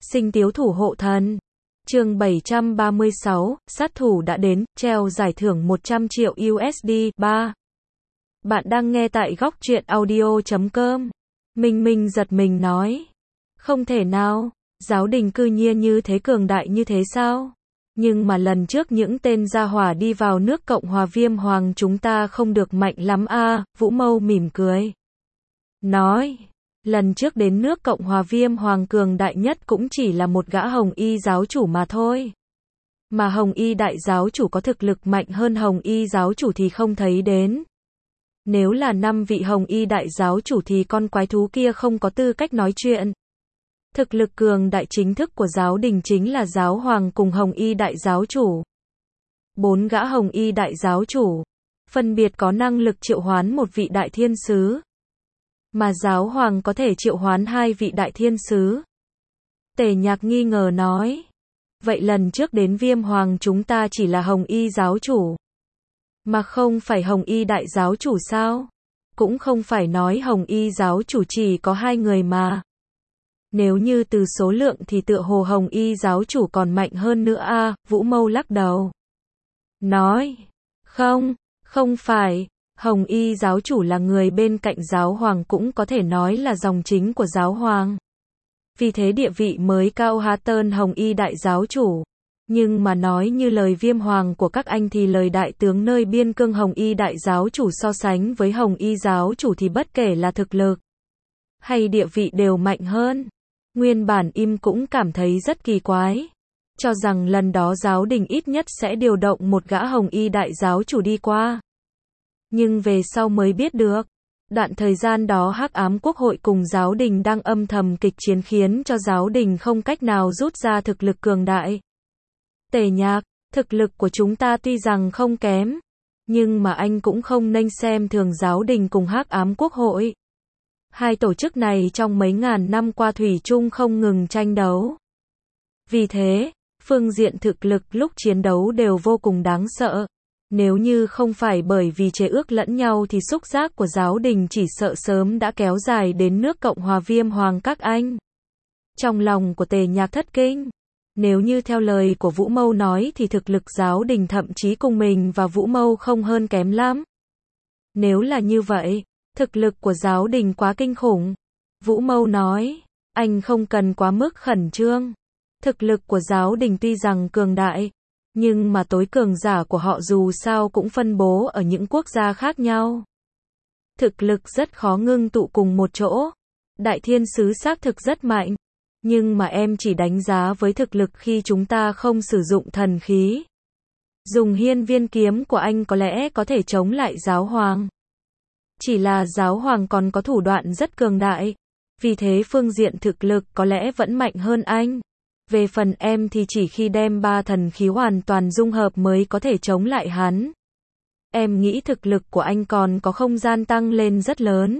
Sinh Tiếu Thủ Hộ Thần. Chương 736, sát thủ đã đến, treo giải thưởng 100 triệu USD. 3. Bạn đang nghe tại góc truyện audio.com. Minh Minh giật mình nói. Không thể nào, giáo đình cư nhiên như thế, cường đại như thế sao? Nhưng mà lần trước những tên gia hỏa đi vào nước Cộng hòa Viêm Hoàng chúng ta không được mạnh lắm a. Vũ Mâu mỉm cười. Nói, lần trước đến nước Cộng hòa Viêm Hoàng cường đại nhất cũng chỉ là một gã Hồng Y giáo chủ mà thôi. Mà Hồng Y đại giáo chủ có thực lực mạnh hơn Hồng Y giáo chủ thì không thấy đến. Nếu là 5 vị Hồng Y đại giáo chủ thì con quái thú kia không có tư cách nói chuyện. Thực lực cường đại chính thức của giáo đình chính là giáo hoàng cùng Hồng Y đại giáo chủ. 4 gã Hồng Y đại giáo chủ, phân biệt có năng lực triệu hoán một vị đại thiên sứ. Mà giáo hoàng có thể triệu hoán 2 vị đại thiên sứ. Tề Nhạc nghi ngờ nói. Vậy lần trước đến Viêm Hoàng chúng ta chỉ là Hồng Y giáo chủ, mà không phải Hồng Y đại giáo chủ sao? Cũng không phải nói Hồng Y giáo chủ chỉ có 2 người mà. Nếu như từ số lượng thì tựa hồ Hồng Y giáo chủ còn mạnh hơn nữa a. Vũ Mâu lắc đầu. Nói. Không phải. Hồng Y giáo chủ là người bên cạnh giáo hoàng, cũng có thể nói là dòng chính của giáo hoàng. Vì thế địa vị mới cao hơn Hồng Y đại giáo chủ. Nhưng mà nói như lời Viêm Hoàng của các anh thì lời đại tướng nơi biên cương Hồng Y đại giáo chủ so sánh với Hồng Y giáo chủ thì bất kể là thực lực hay địa vị đều mạnh hơn. Nguyên bản im cũng cảm thấy rất kỳ quái, cho rằng lần đó giáo đình ít nhất sẽ điều động một gã Hồng Y đại giáo chủ đi qua. Nhưng về sau mới biết được, đoạn thời gian đó Hắc Ám Quốc hội cùng giáo đình đang âm thầm kịch chiến khiến cho giáo đình không cách nào rút ra thực lực cường đại. Tề Nhạc, thực lực của chúng ta tuy rằng không kém, nhưng mà anh cũng không nên xem thường giáo đình cùng Hắc Ám Quốc hội. Hai tổ chức này trong mấy ngàn năm qua thủy chung không ngừng tranh đấu. Vì thế, phương diện thực lực lúc chiến đấu đều vô cùng đáng sợ. Nếu như không phải bởi vì chế ước lẫn nhau thì xúc giác của giáo đình chỉ sợ sớm đã kéo dài đến nước Cộng hòa Viêm Hoàng các anh. Trong lòng của Tề Nhạc thất kinh. Nếu như theo lời của Vũ Mâu nói thì thực lực giáo đình thậm chí cùng mình và Vũ Mâu không hơn kém lắm. Nếu là như vậy, thực lực của giáo đình quá kinh khủng. Vũ Mâu nói, anh không cần quá mức khẩn trương. Thực lực của giáo đình tuy rằng cường đại, nhưng mà tối cường giả của họ dù sao cũng phân bố ở những quốc gia khác nhau. Thực lực rất khó ngưng tụ cùng một chỗ. Đại thiên sứ xác thực rất mạnh, nhưng mà em chỉ đánh giá với thực lực khi chúng ta không sử dụng thần khí. Dùng hiên viên kiếm của anh có lẽ có thể chống lại giáo hoàng. Chỉ là giáo hoàng còn có thủ đoạn rất cường đại, vì thế phương diện thực lực có lẽ vẫn mạnh hơn anh. Về phần em thì chỉ khi đem 3 thần khí hoàn toàn dung hợp mới có thể chống lại hắn. Em nghĩ thực lực của anh còn có không gian tăng lên rất lớn.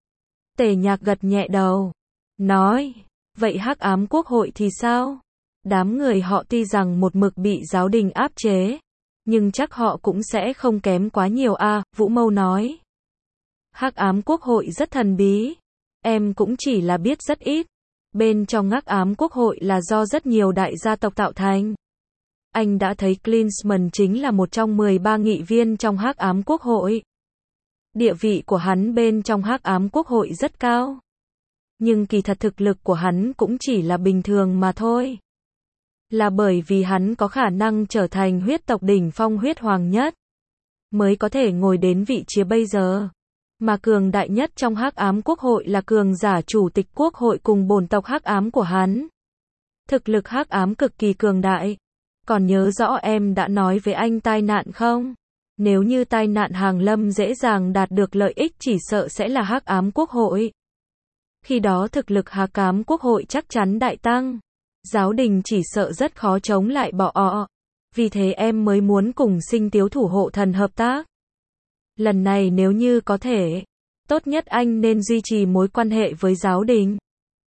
Tề Nhạc gật nhẹ đầu. Nói, vậy Hắc Ám Quốc hội thì sao? Đám người họ tuy rằng một mực bị giáo đình áp chế, nhưng chắc họ cũng sẽ không kém quá nhiều a. Vũ Mâu nói. Hắc Ám Quốc hội rất thần bí. Em cũng chỉ là biết rất ít. Bên trong Hắc Ám Quốc hội là do rất nhiều đại gia tộc tạo thành. Anh đã thấy Klinsmann chính là một trong 13 nghị viên trong Hắc Ám Quốc hội. Địa vị của hắn bên trong Hắc Ám Quốc hội rất cao. Nhưng kỳ thật thực lực của hắn cũng chỉ là bình thường mà thôi. Là bởi vì hắn có khả năng trở thành huyết tộc đỉnh phong huyết hoàng nhất, mới có thể ngồi đến vị trí bây giờ. Mà cường đại nhất trong Hắc Ám Quốc hội là cường giả chủ tịch quốc hội cùng bổn tộc Hắc Ám của hắn. Thực lực Hắc Ám cực kỳ cường đại. Còn nhớ rõ em đã nói với anh tai nạn không? Nếu như tai nạn hàng lâm dễ dàng đạt được lợi ích chỉ sợ sẽ là Hắc Ám Quốc hội. Khi đó thực lực Hắc Ám Quốc hội chắc chắn đại tăng. Giáo đình chỉ sợ rất khó chống lại bỏ. Vì thế em mới muốn cùng Sinh Tiếu Thủ Hộ Thần hợp tác. Lần này nếu như có thể, tốt nhất anh nên duy trì mối quan hệ với giáo đình.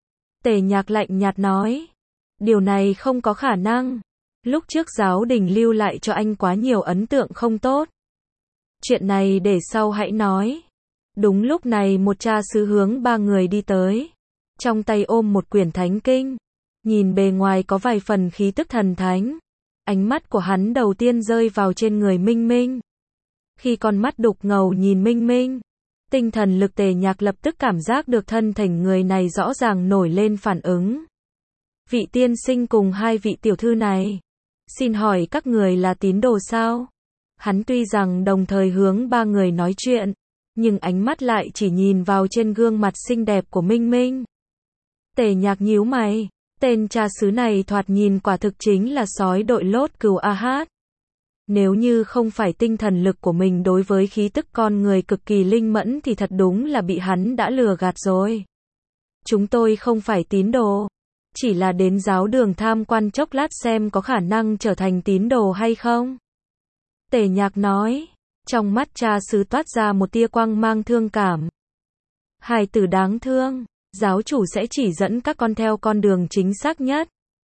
Tề Nhạc lạnh nhạt nói. Điều này không có khả năng. Lúc trước giáo đình lưu lại cho anh quá nhiều ấn tượng không tốt. Chuyện này để sau hãy nói. Đúng lúc này một cha xứ hướng 3 người đi tới. Trong tay ôm một quyển thánh kinh. nhìn bề ngoài có vài phần khí tức thần thánh. Ánh mắt của hắn đầu tiên rơi vào trên người Minh Minh. Khi con mắt đục ngầu nhìn Minh Minh, tinh thần lực Tề Nhạc lập tức cảm giác được thân thể người này rõ ràng nổi lên phản ứng. Vị tiên sinh cùng hai vị tiểu thư này, xin hỏi các người là tín đồ sao? Hắn tuy rằng đồng thời hướng ba người nói chuyện, nhưng ánh mắt lại chỉ nhìn vào trên gương mặt xinh đẹp của Minh Minh. Tề Nhạc nhíu mày, tên cha xứ này thoạt nhìn quả thực chính là sói đội lốt cừu A Hát. Nếu như không phải tinh thần lực của mình đối với khí tức con người cực kỳ linh mẫn thì thật đúng là bị hắn đã lừa gạt rồi. Chúng tôi không phải tín đồ, chỉ là đến giáo đường tham quan chốc lát xem có khả năng trở thành tín đồ hay không. Tề Nhạc nói, trong mắt cha xứ toát ra một tia quang mang thương cảm. Hài tử đáng thương, giáo chủ sẽ chỉ dẫn các con theo con đường chính xác nhất.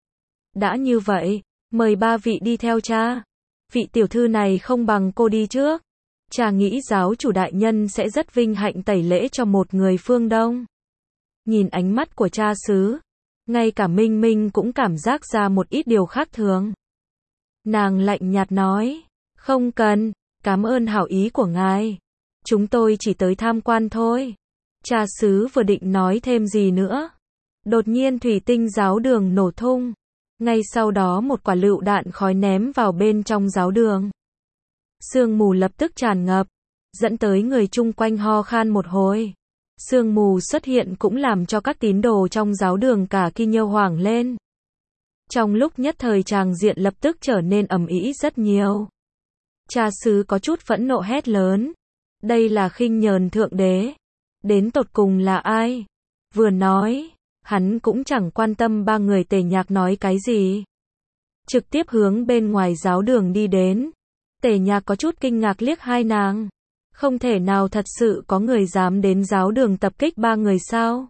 Đã như vậy, mời ba vị đi theo cha. Vị tiểu thư này không bằng cô đi trước. Cha nghĩ giáo chủ đại nhân sẽ rất vinh hạnh tẩy lễ cho một người phương Đông. Nhìn ánh mắt của cha xứ, ngay cả Minh Minh cũng cảm giác ra một ít điều khác thường. Nàng lạnh nhạt nói, không cần, cảm ơn hảo ý của ngài. Chúng tôi chỉ tới tham quan thôi. Cha xứ vừa định nói thêm gì nữa. Đột nhiên thủy tinh giáo đường nổ tung. Ngay sau đó một quả lựu đạn khói ném vào bên trong giáo đường. Sương mù lập tức tràn ngập, dẫn tới người chung quanh ho khan một hồi. Sương mù xuất hiện cũng làm cho các tín đồ trong giáo đường cả kinh nhêu hoảng lên. Trong lúc nhất thời tràng diện lập tức trở nên ầm ĩ rất nhiều. Cha xứ có chút phẫn nộ hét lớn. Đây là khinh nhờn thượng đế. Đến tột cùng là ai? Vừa nói, hắn cũng chẳng quan tâm ba người Tề Nhạc nói cái gì. Trực tiếp hướng bên ngoài giáo đường đi đến. Tề Nhạc có chút kinh ngạc liếc hai nàng. Không thể nào thật sự có người dám đến giáo đường tập kích ba người sao?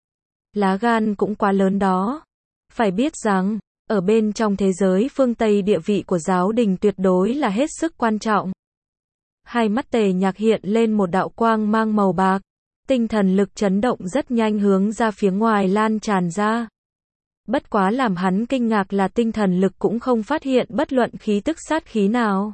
Lá gan cũng quá lớn đó. Phải biết rằng, ở bên trong thế giới phương Tây địa vị của giáo đình tuyệt đối là hết sức quan trọng. Hai mắt Tề Nhạc hiện lên một đạo quang mang màu bạc. Tinh thần lực chấn động rất nhanh hướng ra phía ngoài lan tràn ra. Bất quá làm hắn kinh ngạc là tinh thần lực cũng không phát hiện bất luận khí tức sát khí nào.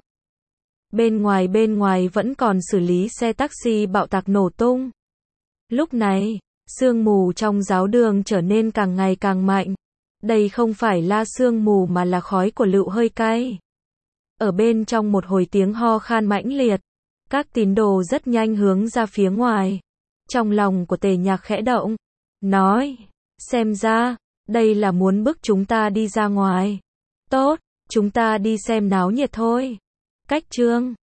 Bên ngoài vẫn còn xử lý xe taxi bạo tạc nổ tung. Lúc này, sương mù trong giáo đường trở nên càng ngày càng mạnh. Đây không phải là sương mù mà là khói của lựu hơi cay. Ở bên trong một hồi tiếng ho khan mãnh liệt, các tín đồ rất nhanh hướng ra phía ngoài. Trong lòng của Tề Nhạc khẽ động, nói, xem ra, đây là muốn bức chúng ta đi ra ngoài. Tốt, chúng ta đi xem náo nhiệt thôi. Cách chương